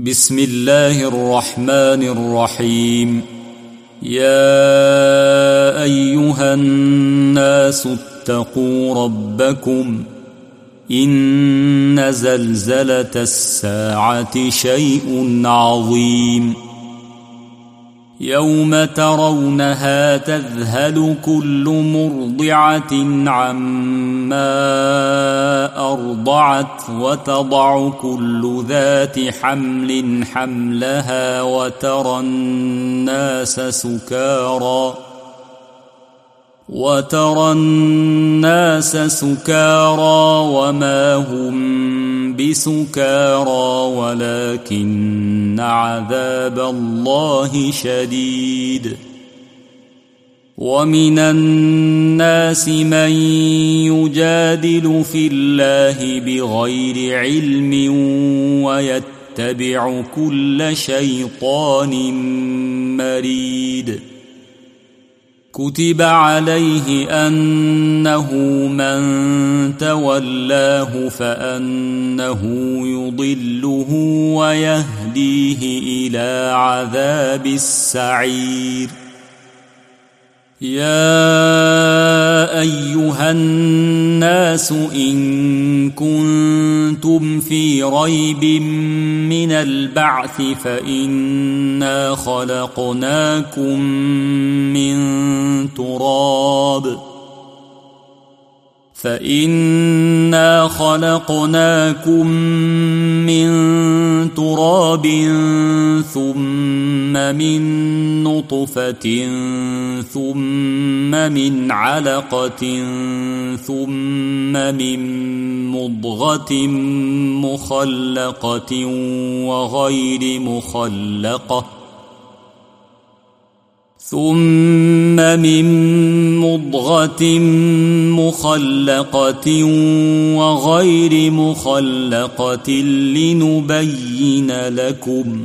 بسم الله الرحمن الرحيم. يا أيها الناس اتقوا ربكم إن زلزلة الساعة شيء عظيم يوم ترونها تذهل كل مرضعة عما أرضعت وتضع كل ذات حمل حملها وترى الناس سكارى وما هم بسكارى ولكن عذاب الله شديد. ومن الناس من يجادل في الله بغير علم ويتبع كل شيطان مريد. كتب عليه أنه من تولاه فأنه يضله ويهديه إلى عذاب السعير. يا أيها الناس إن كنتم في ريب من البعث فإنا خلقناكم من تراب ثم من نطفة ثم من علقة ثم من مضغة مخلقة وغير مخلقة لنبين لكم.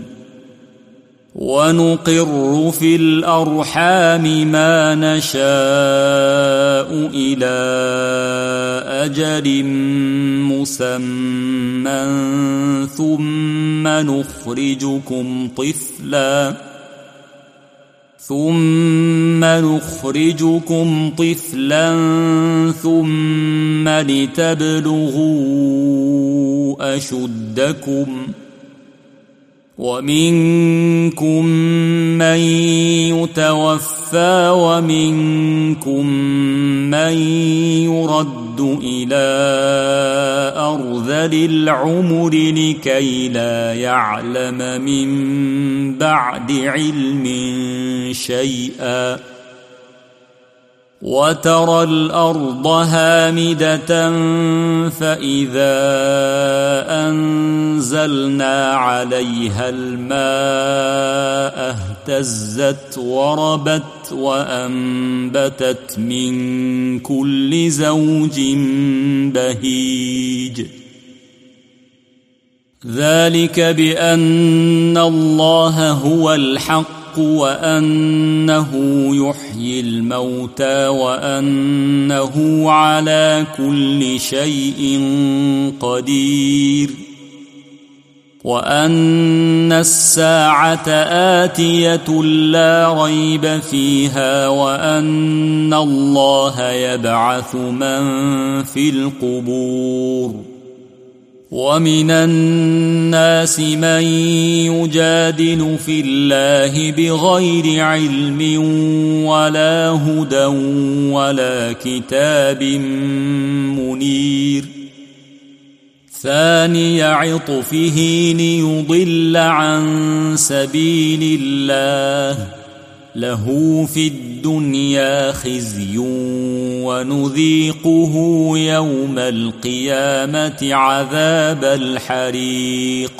ونقر في الأرحام ما نشاء إلى أجل مسمى ثم نخرجكم طفلا ثم لتبلغوا أشدكم. ومنكم من يتوفى ومنكم من يرد إلى أرذل العمر لكي لا يعلم من بعد علم شيئا. وترى الأرض هامدة فإذا أنزلنا عليها الماء اهتزت وربت وأنبتت من كل زوج بهيج. ذلك بأن الله هو الحق وأنه يحيي الموتى وأنه على كل شيء قدير. وأن الساعة آتية لا ريب فيها وأن الله يبعث من في القبور. ومن الناس من يجادل في الله بغير علم ولا هدى ولا كتاب منير. ثاني عطفه ليضل عن سبيل الله له في الدنيا خزي ونذيقه يوم القيامة عذاب الحريق.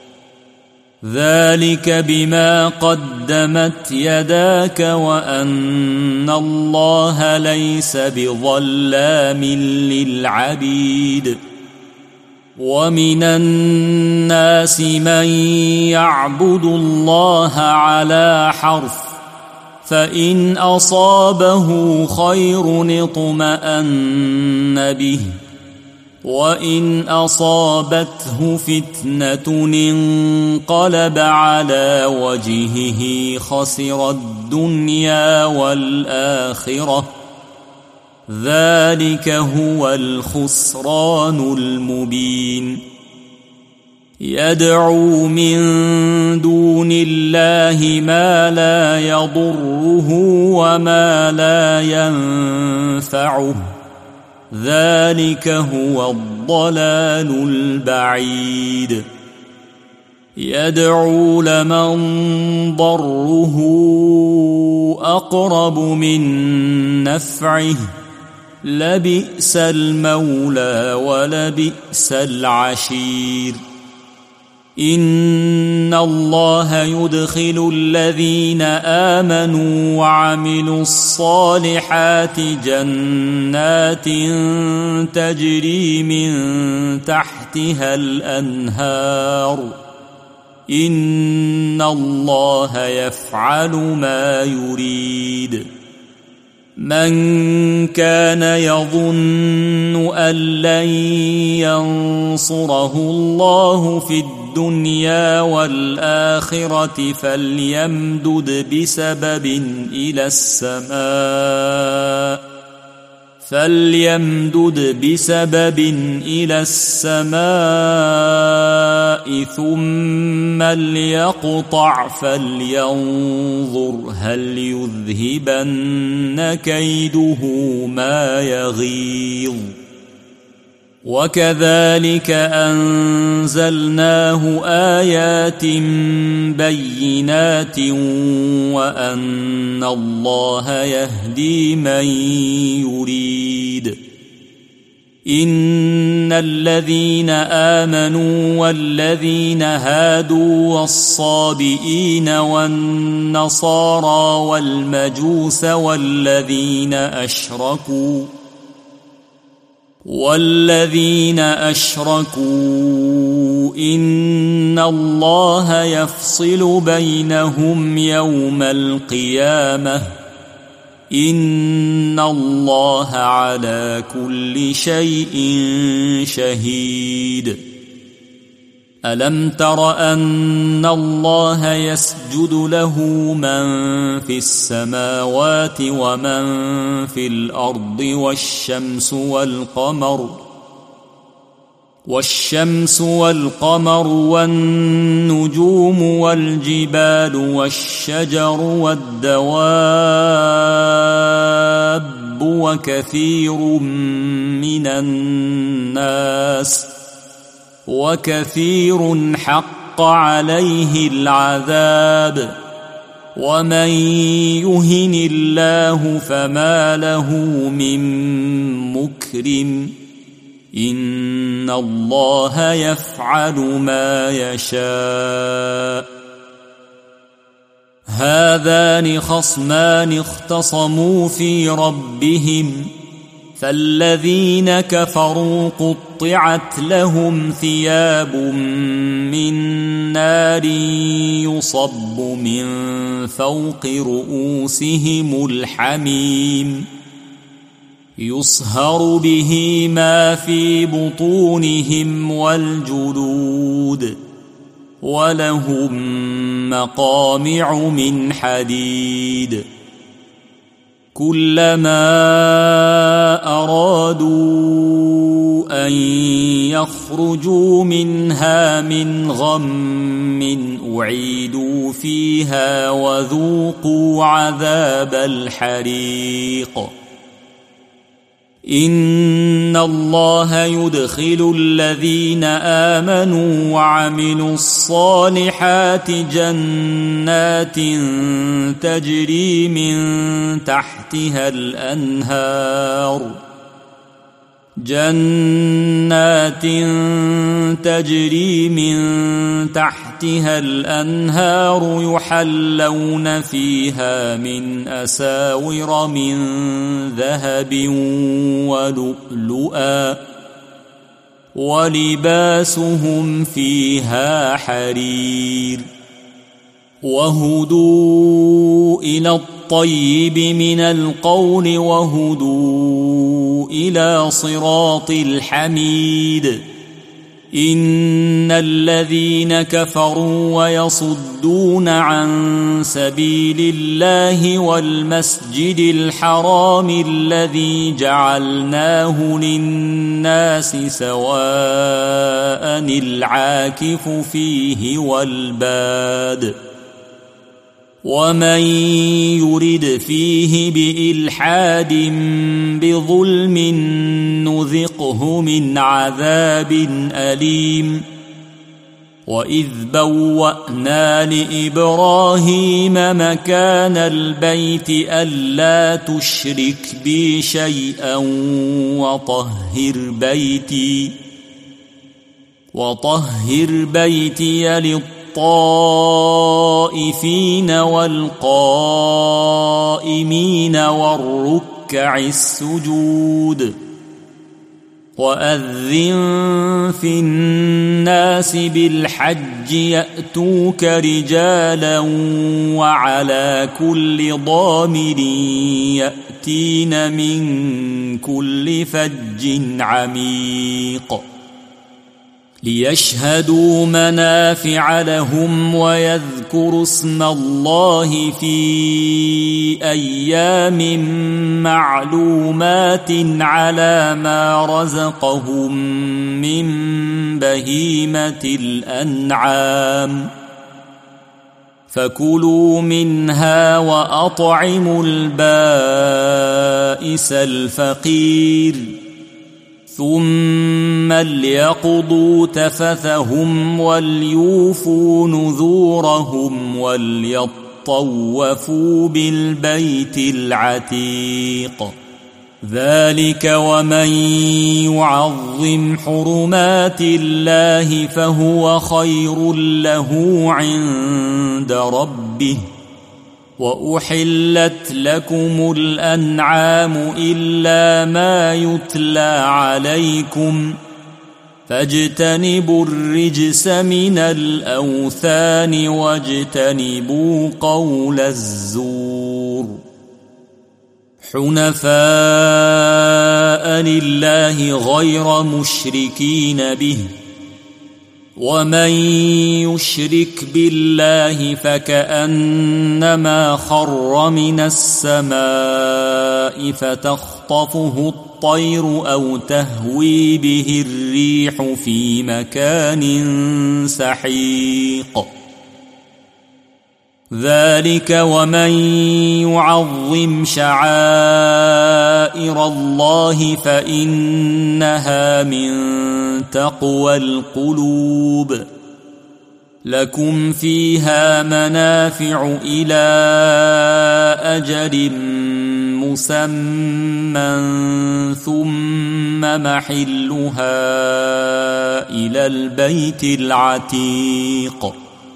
ذلك بما قدمت يداك وأن الله ليس بظلام للعبيد. ومن الناس من يعبد الله على حرف فإن أصابه خير اطمأن به وإن أصابته فتنة انقلب على وجهه خسر الدنيا والآخرة ذلك هو الخسران المبين يدعو من دون الله ما لا يضره وما لا ينفعه ذلك هو الضلال البعيد يدعو لمن ضره أقرب من نفعه لبئس المولى ولبئس العشير إن الله يدخل الذين آمنوا وعملوا الصالحات جنات تجري من تحتها الأنهار إن الله يفعل ما يريد من كان يظن أن لن ينصره الله في الدنيا والآخرة فليمدد بسبب إلى السماء ثم ليقطع فلينظر هل يذهبن كيده ما يغيظ وكذلك أنزلناه آيات بينات وأن الله يهدي من يريد إن الذين آمنوا والذين هادوا والصابئين والنصارى والمجوس والذين أشركوا إن الله يفصل بينهم يوم القيامة إن الله على كل شيء شهيد ألم تر أن الله يسجد له من في السماوات ومن في الأرض والشمس والقمر والنجوم والجبال والشجر والدواب وكثير حق عليه العذاب ومن يهن الله فما له من مكرم إن الله يفعل ما يشاء هذان خصمان اختصموا في ربهم فالذين كفروا قطعت لهم ثياب من نار يصب من فوق رؤوسهم الحميم يصهر به ما في بطونهم والجلود ولهم مقامع من حديد كلما أرادوا أن يخرجوا منها من غم أعيدوا فيها وذوقوا عذاب الحريق إن الله يدخل الذين آمنوا وعملوا الصالحات جنات تجري من تحتها الأنهار يحلون فيها من أساور من ذهب ولؤلؤا ولباسهم فيها حرير وهدوا إلى الطيب من القول وهدوا إلى صراط الحميد. إن الذين كفروا ويصدون عن سبيل الله والمسجد الحرام الذي جعلناه للناس سواء العاكف فيه والباد ومن يرد فيه بإلحاد بظلم نذقه من عذاب أليم. وإذ بوأنا لإبراهيم مكان البيت ألا تشرك بي شيئا وطهر بيتي للطائفين والقائمين والركع السجود. وأذن في الناس بالحج يأتوك رجالا وعلى كل ضامر يأتين من كل فج عميق ليشهدوا منافع لهم ويذكروا اسم الله في أيام معلومات على ما رزقهم من بهيمة الأنعام فكلوا منها وأطعموا البائس الفقير ثم ليقضوا تفثهم وليوفوا نذورهم وليطوفوا بالبيت العتيق. ذلك ومن يعظم حرمات الله فهو خير له عند ربه. وأحلت لكم الأنعام إلا ما يتلى عليكم فاجتنبوا الرجس من الأوثان واجتنبوا قول الزور. حنفاء لله غير مشركين به ومن يشرك بالله فكأنما خر من السماء فتخطفه الطير أو تهوي به الريح في مكان سحيق. ذلك ومن يعظم شعائر الله فإنها من تقوى القلوب. لكم فيها منافع إلى أجل مسمى ثم محلها إلى البيت العتيق.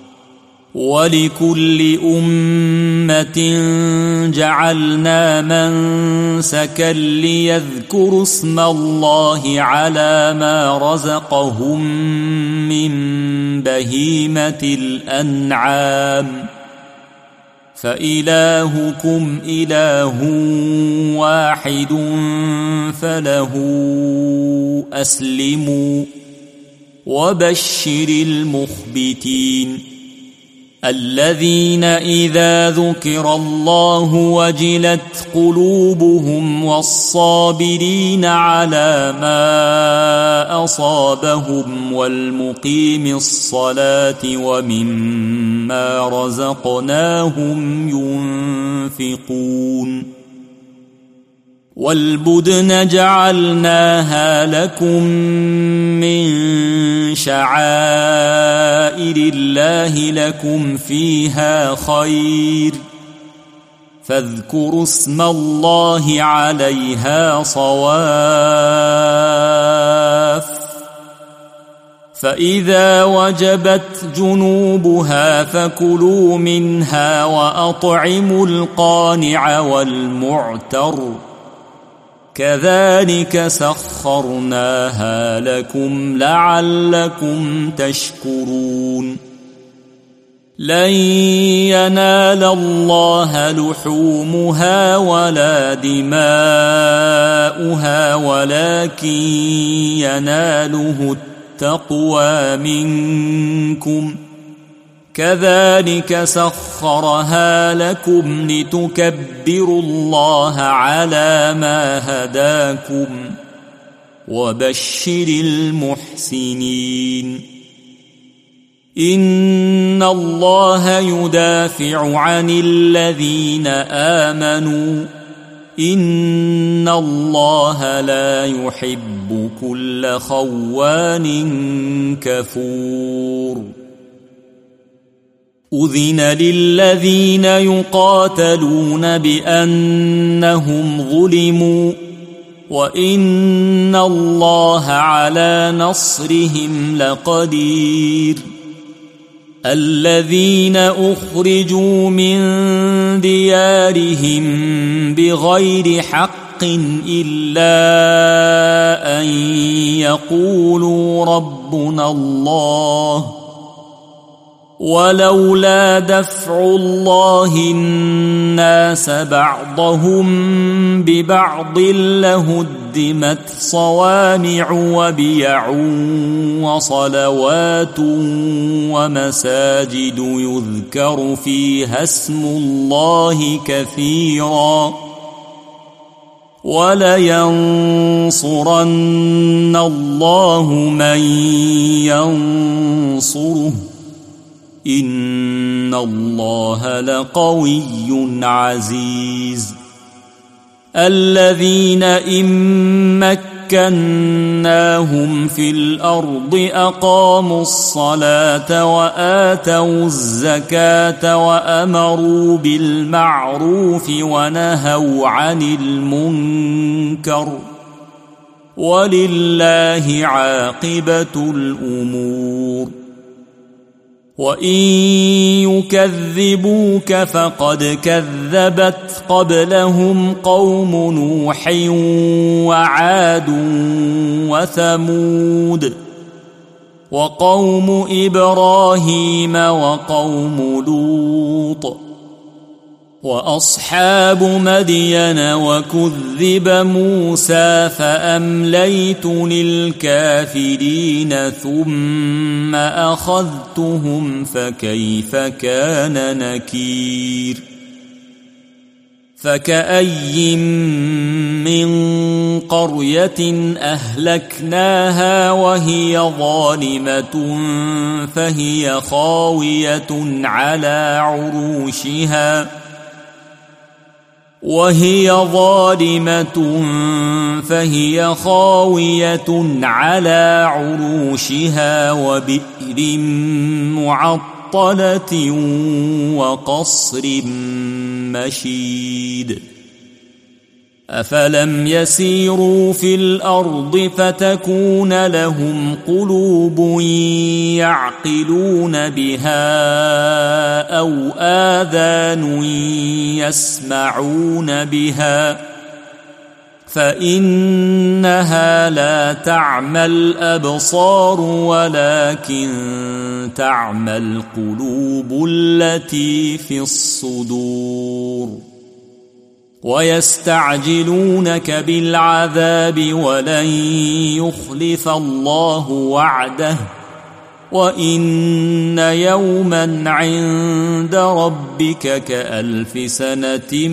ولكل أمة جعلنا منسكا ليذكروا اسم الله على ما رزقهم من بهيمة الأنعام فإلهكم إله واحد فله أسلموا وبشر المخبتين الذين إذا ذكر الله وجلت قلوبهم والصابرين على ما أصابهم والمقيم الصلاة ومما رزقناهم ينفقون. والبدن جعلناها لكم من شعائر الله لكم فيها خير فاذكروا اسم الله عليها صواف. فإذا وجبت جنوبها فكلوا منها وأطعموا القانع والمعتر كذلك سخرناها لكم لعلكم تشكرون. لن ينال الله لحومها ولا دماؤها ولكن يناله التقوى منكم كذلك سخرها لكم لتكبروا الله على ما هداكم وبشر المحسنين إن الله يدافع عن الذين آمنوا إن الله لا يحب كل خوان كفور أذن للذين يقاتلون بأنهم ظلموا وإن الله على نصرهم لقدير الذين أخرجوا من ديارهم بغير حق إلا أن يقولوا ربنا الله ولولا دفع الله الناس بعضهم ببعض لهدمت صوامع وبيع وصلوات ومساجد يذكر فيها اسم الله كثيرا ولينصرن الله من ينصره إن الله لقوي عزيز الذين إن مكناهم في الأرض أقاموا الصلاة وآتوا الزكاة وأمروا بالمعروف ونهوا عن المنكر ولله عاقبة الأمور وإن يكذبوك فقد كذبت قبلهم قوم نوح وعاد وثمود وقوم إبراهيم وقوم لوط وأصحاب مدين وكذب موسى فأمليت للكافرين ثم أخذتهم فكيف كان نكير فكأي من قرية أهلكناها وهي ظالمة فهي خاوية على عروشها وبئر معطلة وقصر مشيد أفلم يسيروا في الأرض فتكون لهم قلوب يعقلون بها أو آذان يسمعون بها فإنها لا تعمى الأبصار ولكن تعمى القلوب التي في الصدور ويستعجلونك بالعذاب ولن يخلف الله وعده وإن يوما عند ربك كألف سنة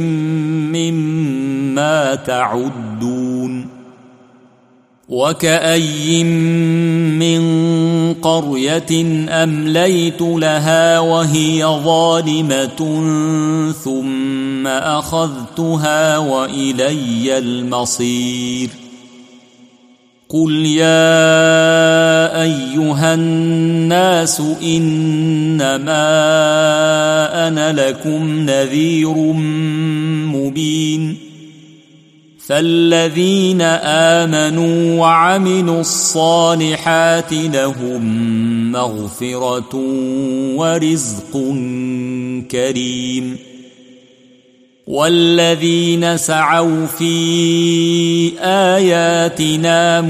مما تعدون وكأي من قرية أمليت لها وهي ظالمة ثم أخذتها وإلي المصير قل يا أيها الناس إنما أنا لكم نذير مبين فالذين آمنوا وعملوا الصالحات لهم مغفرة ورزق كريم والذين سعوا في آياتنا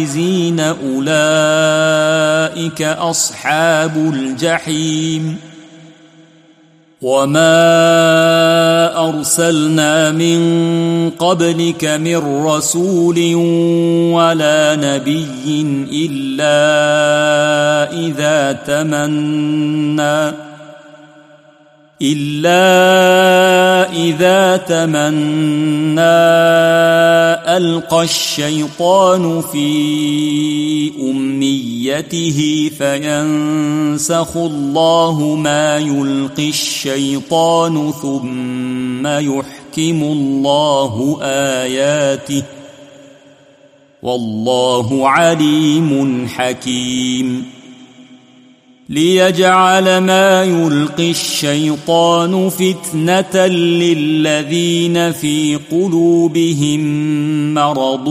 معاجزين أولئك أصحاب الجحيم وما أرسلنا من قبلك من رسول ولا نبي إلا إذا تمنى ألقى الشيطان في أمنيته فينسخ الله ما يلقي الشيطان ثم يحكم الله آياته والله عليم حكيم ليجعل ما يلقي الشيطان فتنة للذين في قلوبهم مرض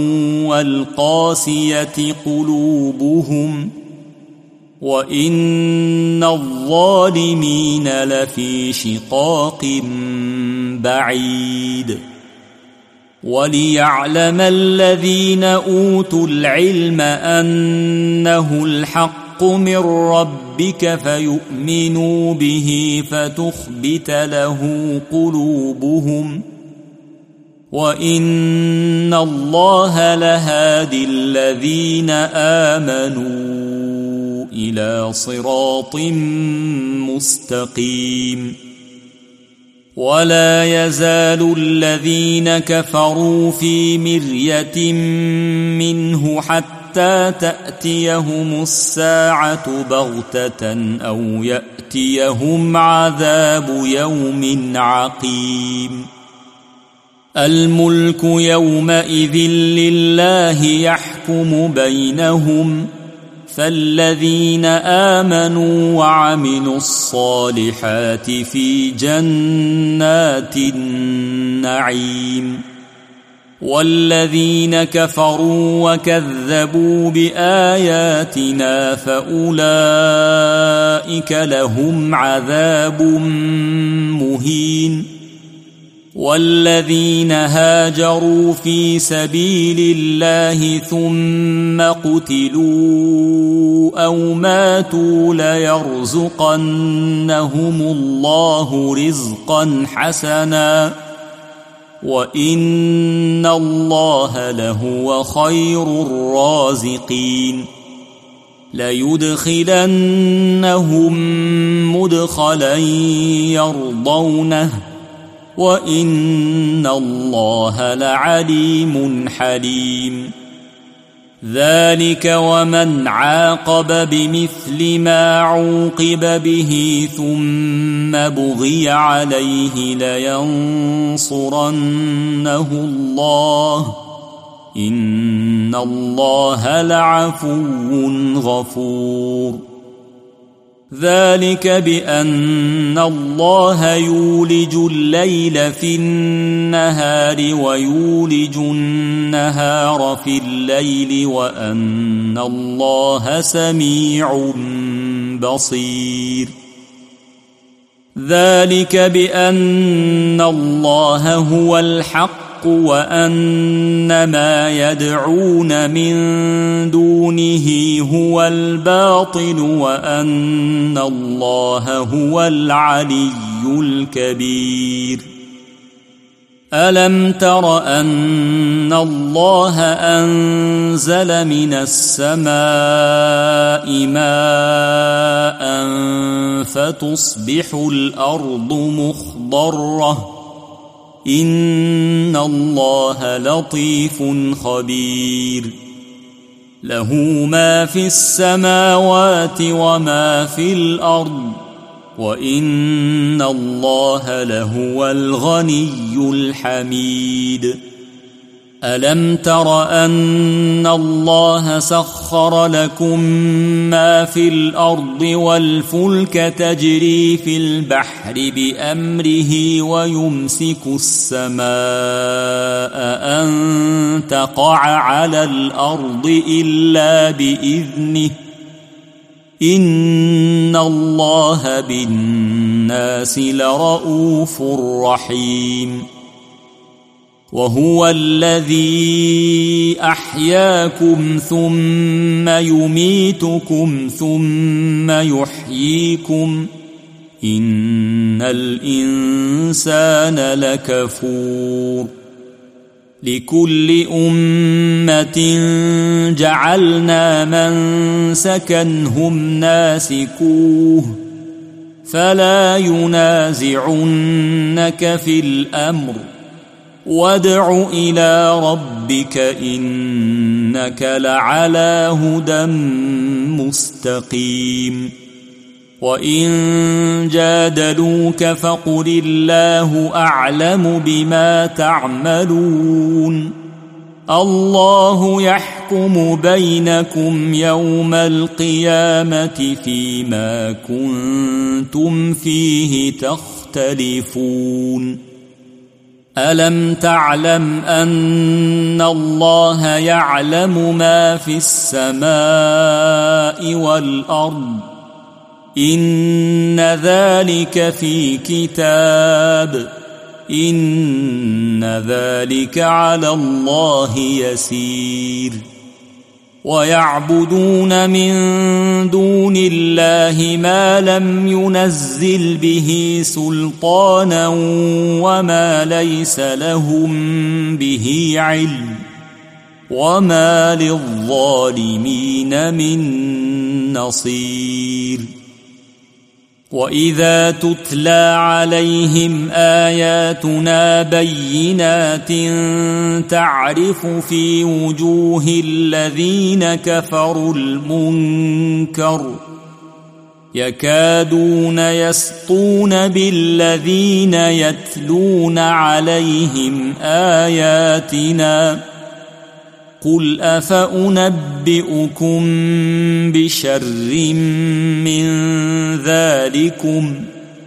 والقاسية قلوبهم وإن الظالمين لفي شقاق بعيد وليعلم الذين أوتوا العلم أنه الحق من ربك فيؤمنوا به فتخبت له قلوبهم وإن الله لهادي الذين آمنوا إلى صراط مستقيم ولا يزال الذين كفروا في مرية منه حتى تأتيهم الساعة بغتة أو يأتيهم عذاب يوم عقيم الملك يومئذ لله يحكم بينهم فالذين آمنوا وعملوا الصالحات في جنات النعيم والذين كفروا وكذبوا بآياتنا فأولئك لهم عذاب مهين والذين هاجروا في سبيل الله ثم قتلوا أو ماتوا ليرزقنهم الله رزقا حسنا وإن الله لهو خير الرازقين ليدخلنهم مدخلا يرضونه وإن الله لعليم حليم ذلك ومن عاقب بمثل ما عوقب به ثم بغي عليه لينصرنه الله إن الله لعفو غفور ذلك بأن الله يولج الليل في النهار ويولج النهار في الليل وأن الله سميع بصير ذلك بأن الله هو الحق وأن ما يدعون من دونه هو الباطل وأن الله هو العلي الكبير ألم تر أن الله أنزل من السماء ماء فتصبح الأرض مخضرة إن الله لطيف خبير له ما في السماوات وما في الأرض وإن الله لهو الغني الحميد ألم تر أن الله سخر لكم ما في الأرض والفلك تجري في البحر بأمره ويمسك السماء أن تقع على الأرض إلا بإذنه إن الله بالناس لرؤوف رحيم وهو الذي أحياكم ثم يميتكم ثم يحييكم إن الإنسان لكفور لكل أمة جعلنا منسكا هم ناسكوه فلا ينازعنك في الأمر وادع إلى ربك إنك لعلى هدى مستقيم وإن جادلوك فقل الله أعلم بما تعملون الله يحكم بينكم يوم القيامة فيما كنتم فيه تختلفون ألم تعلم أن الله يعلم ما في السماء والأرض إن ذلك في كتاب إن ذلك على الله يسير ويعبدون من دون الله ما لم ينزل به سلطانا وما ليس لهم به علم وما للظالمين من نصير وإذا تتلى عليهم آياتنا بينات تعرف في وجوه الذين كفروا المنكر يكادون يسطون بالذين يتلون عليهم آياتنا قل أفأنبئكم بشر من ذلكم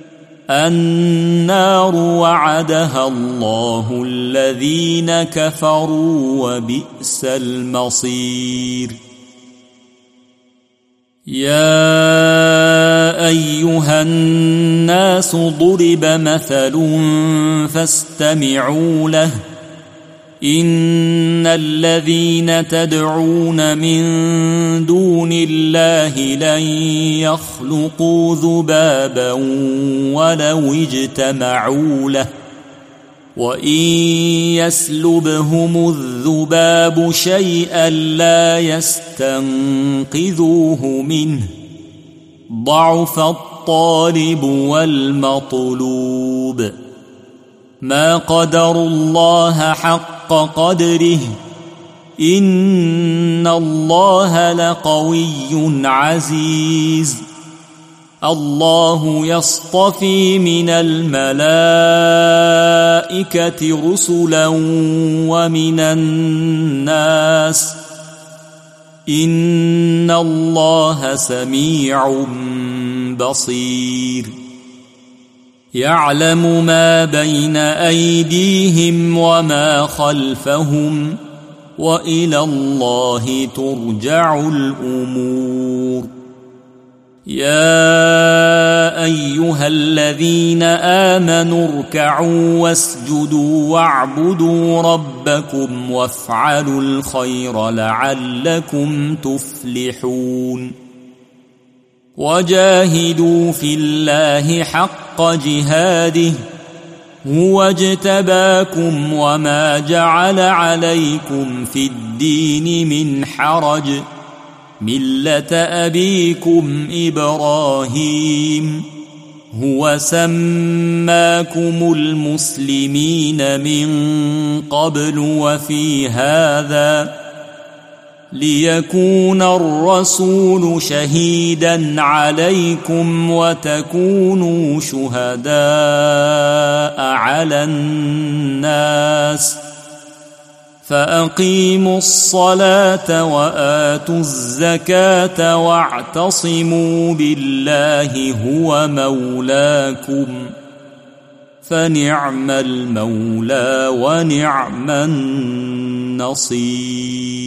النار وعدها الله الذين كفروا وبئس المصير يا أيها الناس ضرب مثل فاستمعوا له إن الذين تدعون من دون الله لن يخلقوا ذبابا ولو اجتمعوا له وإن يسلبهم الذباب شيئا لا يستنقذوه منه ضعف الطالب والمطلوب ما قدروا الله حق قدره إن الله لقوي عزيز الله يصطفي من الملائكة رسلا ومن الناس إن الله سميع بصير يعلم ما بين أيديهم وما خلفهم وإلى الله ترجع الأمور يا أيها الذين آمنوا اركعوا واسجدوا واعبدوا ربكم وافعلوا الخير لعلكم تفلحون وجاهدوا في الله حق جهاده هو اجتباكم وما جعل عليكم في الدين من حرج ملة أبيكم إبراهيم هو سماكم المسلمين من قبل وفي هذا ليكون الرسول شهيدا عليكم وتكونوا شهداء على الناس فأقيموا الصلاة وآتوا الزكاة واعتصموا بالله هو مولاكم فنعم المولى ونعم النصير.